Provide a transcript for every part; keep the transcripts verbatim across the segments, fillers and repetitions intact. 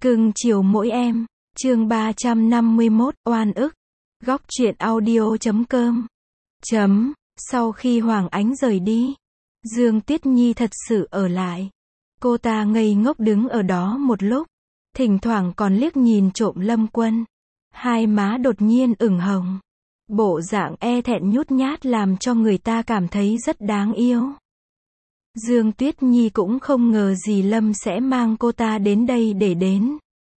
Cưng chiều mỗi em, chương ba trăm năm mươi mốt, oan ức. Góc truyện audio chấm com. Chấm, sau khi Hoàng Ánh rời đi, Dương Tuyết Nhi thật sự ở lại. Cô ta ngây ngốc đứng ở đó một lúc, thỉnh thoảng còn liếc nhìn trộm Lâm Quân. Hai má đột nhiên ửng hồng. Bộ dạng e thẹn nhút nhát làm cho người ta cảm thấy rất đáng yêu. Dương Tuyết Nhi cũng không ngờ gì Lâm sẽ mang cô ta đến đây để đến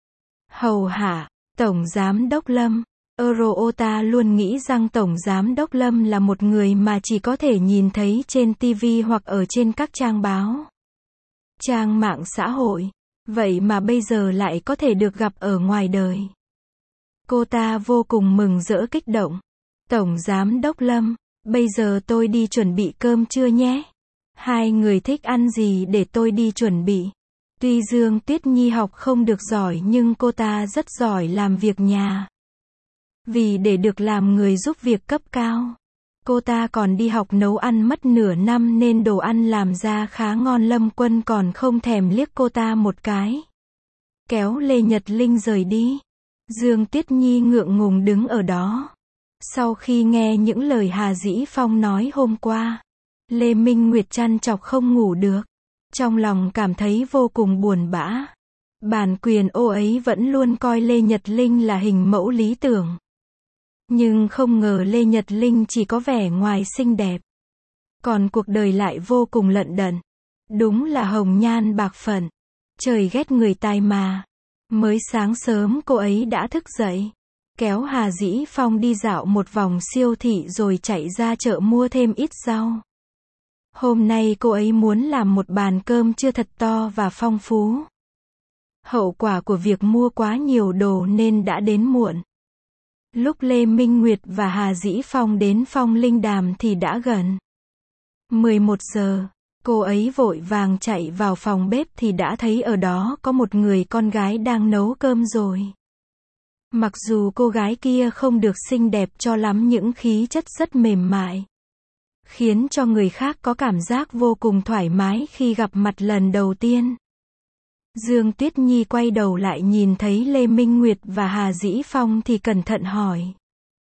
hầu hạ Tổng Giám Đốc Lâm. Eurota luôn nghĩ rằng Tổng Giám Đốc Lâm là một người mà chỉ có thể nhìn thấy trên ti vi hoặc ở trên các trang báo, trang mạng xã hội. Vậy mà bây giờ lại có thể được gặp ở ngoài đời. Cô ta vô cùng mừng rỡ kích động. Tổng Giám Đốc Lâm, bây giờ tôi đi chuẩn bị cơm trưa nhé. Hai người thích ăn gì để tôi đi chuẩn bị. Tuy Dương Tuyết Nhi học không được giỏi nhưng cô ta rất giỏi làm việc nhà. Vì để được làm người giúp việc cấp cao, cô ta còn đi học nấu ăn mất nửa năm nên đồ ăn làm ra khá ngon. Lâm Quân còn không thèm liếc cô ta một cái, kéo Lê Nhật Linh rời đi. Dương Tuyết Nhi ngượng ngùng đứng ở đó. Sau khi nghe những lời Hà Dĩ Phong nói hôm qua, Lê Minh Nguyệt trằn trọc không ngủ được, trong lòng cảm thấy vô cùng buồn bã. Bản quyền ô ấy vẫn luôn coi Lê Nhật Linh là hình mẫu lý tưởng. Nhưng không ngờ Lê Nhật Linh chỉ có vẻ ngoài xinh đẹp, còn cuộc đời lại vô cùng lận đận. Đúng là hồng nhan bạc phận. Trời ghét người tài mà. Mới sáng sớm cô ấy đã thức dậy, kéo Hà Dĩ Phong đi dạo một vòng siêu thị rồi chạy ra chợ mua thêm ít rau. Hôm nay cô ấy muốn làm một bàn cơm trưa thật to và phong phú. Hậu quả của việc mua quá nhiều đồ nên đã đến muộn. Lúc Lê Minh Nguyệt và Hà Dĩ Phong đến Phong Linh Đàm thì đã gần mười một giờ. Cô ấy vội vàng chạy vào phòng bếp thì đã thấy ở đó có một người con gái đang nấu cơm rồi. Mặc dù cô gái kia không được xinh đẹp cho lắm, những khí chất rất mềm mại, khiến cho người khác có cảm giác vô cùng thoải mái khi gặp mặt lần đầu tiên. Dương Tuyết Nhi quay đầu lại nhìn thấy Lê Minh Nguyệt và Hà Dĩ Phong thì cẩn thận hỏi.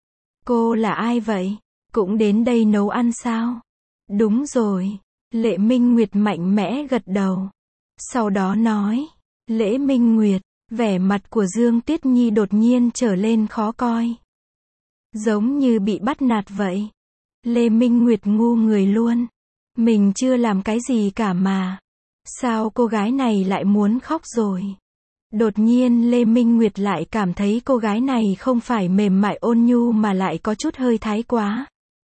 Cô là ai vậy? Cũng đến đây nấu ăn sao? Đúng rồi. Lê Minh Nguyệt mạnh mẽ gật đầu. Sau đó nói. Lễ Minh Nguyệt, vẻ mặt của Dương Tuyết Nhi đột nhiên trở lên khó coi. Giống như bị bắt nạt vậy. Lê Minh Nguyệt ngu người luôn. Mình chưa làm cái gì cả mà. Sao cô gái này lại muốn khóc rồi? Đột nhiên Lê Minh Nguyệt lại cảm thấy cô gái này không phải mềm mại ôn nhu mà lại có chút hơi thái quá,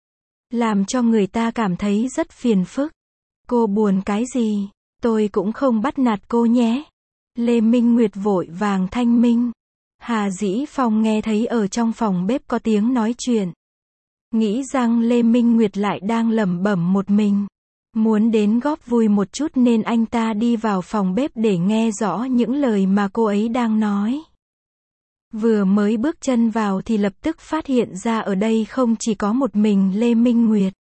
làm cho người ta cảm thấy rất phiền phức. Cô buồn cái gì? Tôi cũng không bắt nạt cô nhé. Lê Minh Nguyệt vội vàng thanh minh. Hà Dĩ Phong nghe thấy ở trong phòng bếp có tiếng nói chuyện, nghĩ rằng Lê Minh Nguyệt lại đang lẩm bẩm một mình, muốn đến góp vui một chút nên anh ta đi vào phòng bếp để nghe rõ những lời mà cô ấy đang nói. Vừa mới bước chân vào thì lập tức phát hiện ra ở đây không chỉ có một mình Lê Minh Nguyệt.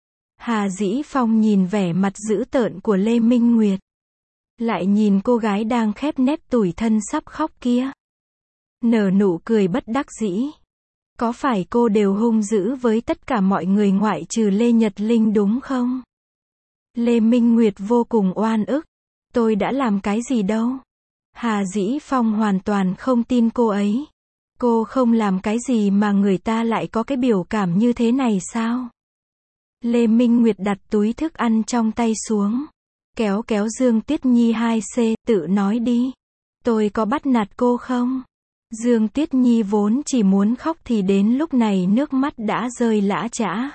Hà Dĩ Phong nhìn vẻ mặt dữ tợn của Lê Minh Nguyệt, lại nhìn cô gái đang khép nép tủi thân sắp khóc kia, nở nụ cười bất đắc dĩ. Có phải cô đều hung dữ với tất cả mọi người ngoại trừ Lê Nhật Linh đúng không? Lê Minh Nguyệt vô cùng oan ức. Tôi đã làm cái gì đâu? Hà Dĩ Phong hoàn toàn không tin cô ấy. Cô không làm cái gì mà người ta lại có cái biểu cảm như thế này sao? Lê Minh Nguyệt đặt túi thức ăn trong tay xuống, kéo kéo Dương Tuyết Nhi hai C, tự nói đi. Tôi có bắt nạt cô không? Dương Tuyết Nhi vốn chỉ muốn khóc thì đến lúc này nước mắt đã rơi lã chã.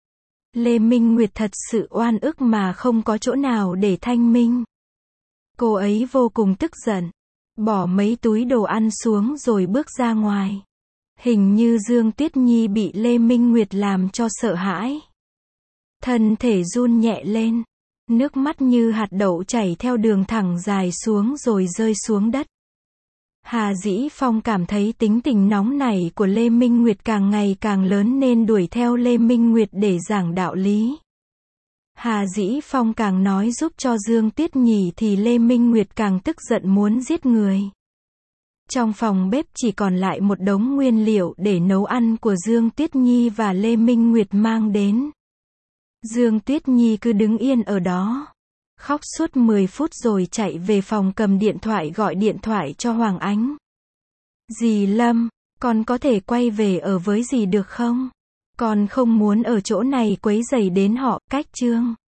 Lê Minh Nguyệt thật sự oan ức mà không có chỗ nào để thanh minh. Cô ấy vô cùng tức giận, bỏ mấy túi đồ ăn xuống rồi bước ra ngoài. Hình như Dương Tuyết Nhi bị Lê Minh Nguyệt làm cho sợ hãi. Thân thể run nhẹ lên, nước mắt như hạt đậu chảy theo đường thẳng dài xuống rồi rơi xuống đất. Hà Dĩ Phong cảm thấy tính tình nóng nảy của Lê Minh Nguyệt càng ngày càng lớn nên đuổi theo Lê Minh Nguyệt để giảng đạo lý. Hà Dĩ Phong càng nói giúp cho Dương Tuyết Nhi thì Lê Minh Nguyệt càng tức giận muốn giết người. Trong phòng bếp chỉ còn lại một đống nguyên liệu để nấu ăn của Dương Tuyết Nhi và Lê Minh Nguyệt mang đến. Dương Tuyết Nhi cứ đứng yên ở đó, khóc suốt mười phút rồi chạy về phòng cầm điện thoại gọi điện thoại cho Hoàng Ánh. Dì Lâm, con có thể quay về ở với dì được không? Con không muốn ở chỗ này quấy rầy đến họ, cách Trương.